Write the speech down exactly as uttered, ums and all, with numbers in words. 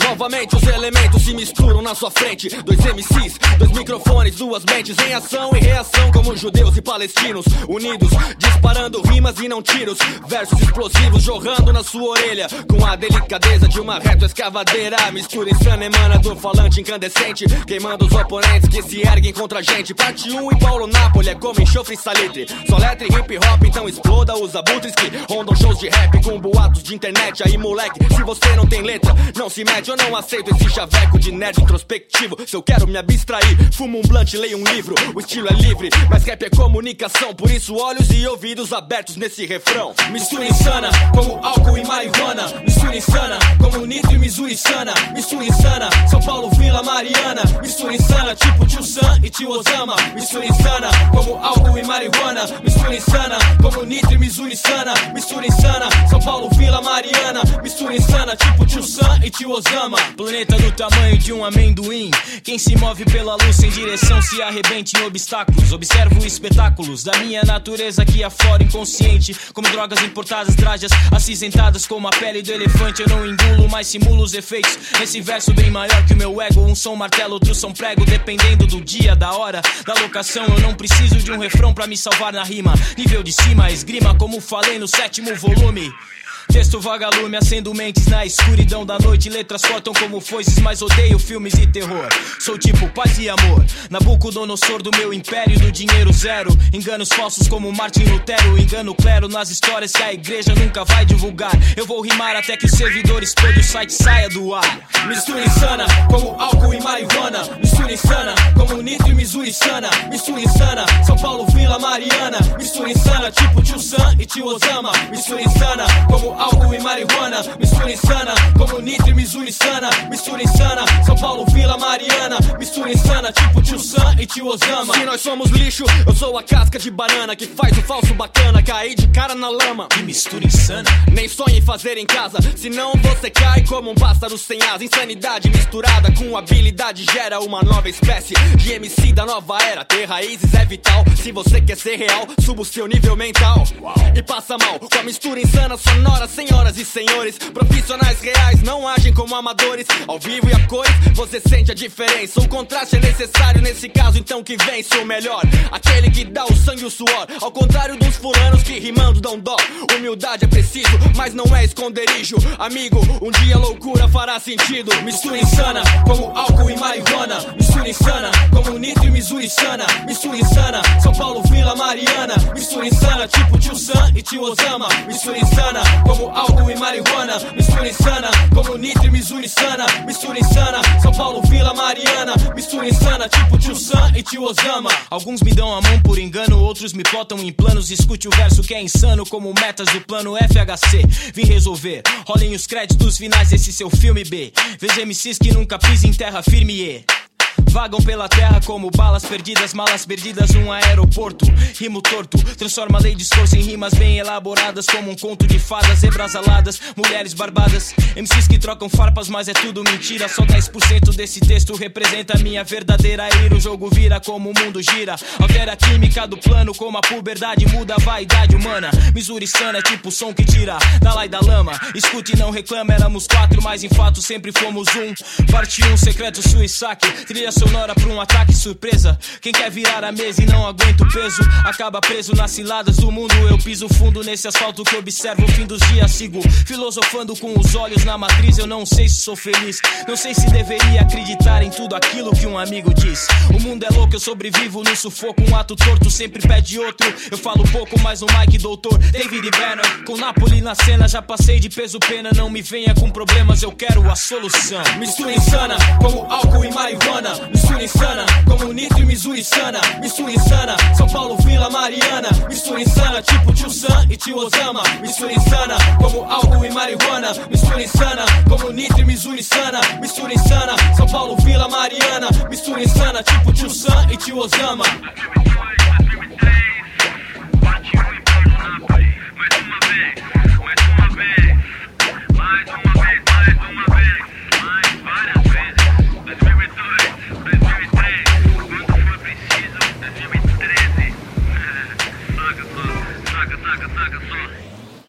Novamente os elementos se misturam na sua frente. Dois M Cs, dois microfones, duas mentes em ação e reação, como judeus e palestinos unidos, disparando rimas e não tiros. Versos explosivos jorrando na sua orelha, com a delicadeza de uma retroescavadeira. Mistura insana emana do falante incandescente, queimando os oponentes que se erguem contra a gente. Parte um e Paulo Napoli é como enxofre e salitre. Só letra e hip hop, então exploda os abutres que rondam shows de rap com boatos de internet. Aí moleque, se você não tem letra, não se mete. Eu não aceito esse chaveco de nerd introspectivo. Se eu quero me abstrair, fumo um blunt, leio um livro. O estilo é livre, mas rap é comunicação. Por isso olhos e ouvidos abertos nesse refrão. Mistura insana, como álcool e marihuana. Mistura insana, como nitro e Missouri sana. Mistura insana, São Paulo, Vila Mariana. Mistura insana, tipo Tio Sam e Tio Osama. Mistura insana, como álcool e marihuana. Mistura insana, como nitro e Missouri sana. Mistura insana, São Paulo, Vila Mariana. Mistura insana, tipo Tio Sam e Tio Osama. Planeta do tamanho de um amendoim. Quem se move pela luz sem direção se arrebente em obstáculos. Observo espetáculos da minha natureza aqui afora inconsciente, como drogas importadas, trajas acinzentadas como a pele do elefante. Eu não engulo, mas simulo os efeitos nesse verso bem maior que o meu ego. Um som martelo, outro som prego, dependendo do dia, da hora, da locação. Eu não preciso de um refrão pra me salvar na rima. Nível de cima, esgrima, como falei no sétimo volume. Texto vagalume, acendo mentes na escuridão da noite. Letras cortam como foices, mas odeio filmes e terror. Sou tipo paz e amor, Nabucodonosor do meu império do dinheiro zero. Enganos falsos como Martin Lutero. Engano clero nas histórias que a igreja nunca vai divulgar. Eu vou rimar até que o servidor explode, o site saia do ar. Mistura insana, como álcool e marihuana. Mistura insana, como nitro e Missouri sana. Mistura insana, São Paulo, Vila Mariana. Mistura insana, tipo Tio Sam e Tio Osama. Mistura insana, como álcool e marihuana. Mistura insana, como nitro e Missouri sana. Mistura insana, São Paulo, Vila Mariana. Mistura insana, tipo Tio Sam e Tio Osama. Se nós somos lixo, eu sou a casca de banana que faz o falso bacana cair de cara na lama. Que mistura insana. Nem sonhe em fazer em casa, senão você cai como um pássaro sem asa. Insanidade misturada com habilidade gera uma nova espécie de M C da nova era. Ter raízes é vital, se você quer ser real, suba o seu nível mental. E passa mal com a mistura insana sonora. Senhoras e senhores, profissionais reais não agem como amadores. Ao vivo e a cores, você sente a diferença. O contraste é necessário nesse caso, então que vence o melhor, aquele que dá o sangue e o suor. Ao contrário dos fulanos que rimando dão dó. Humildade é preciso, mas não é esconderijo. Amigo, um dia a loucura fará sentido. Mistura insana, como álcool e marihuana. Mistura insana, como nitro e Missouri sana. Mistura insana, São Paulo, Vila Mariana. Mistura insana, tipo Tio Sam e Tio Osama. Mistura insana, como álcool e marihuana. Mistura insana, como nitro e Missouri sana. Mistura insana, São Paulo, Vila Mariana. Mistura insana, tipo Tio Sam e Tio Osama. Alguns me dão a mão por engano, outros me plotam em planos. Escute o verso que é insano, como metas do plano F H C. Vim resolver, rolem os créditos finais desse seu filme B. Veja M Cs que nunca pisam em terra firme e vagam pela terra como balas perdidas, malas perdidas num aeroporto. Rimo torto, transforma lei de discurso em rimas bem elaboradas, como um conto de fadas, zebras aladas, mulheres barbadas. M Cs que trocam farpas, mas é tudo mentira. Só dez por cento desse texto representa a minha verdadeira ira. O jogo vira como o mundo gira, altera a química do plano, como a puberdade muda a vaidade humana. Missouri sana é tipo o som que tira da lá e da lama. Escute e não reclama, éramos quatro, mas em fato sempre fomos um. Parte um, secreto suisaque, trilha sonora pra um ataque surpresa. Quem quer virar a mesa e não aguenta o peso acaba preso nas ciladas do mundo. Eu piso fundo nesse asfalto que observo o fim dos dias. Sigo filosofando com os olhos na matriz. Eu não sei se sou feliz, não sei se deveria acreditar em tudo aquilo que um amigo diz. O mundo é louco, eu sobrevivo no sufoco. Um ato torto sempre pede outro. Eu falo pouco, mas o Mike doutor David Banner. Com Napoli na cena, já passei de peso pena. Não me venha com problemas, eu quero a solução. Mistura insana, como álcool e marihuana. Mistura insana, como nitro e Missouri sana. Mistura insana, São Paulo, Vila Mariana. Mistura insana, tipo Tio Sam e Tio Osama. Mistura insana, como álcool e marihuana. Mistura insana, como nitro e Missouri sana. Mistura insana, São Paulo, Vila Mariana. Mistura insana, tipo Tio Sam e Tio Osama. Parte um e Paulo Napoli, mais uma vez.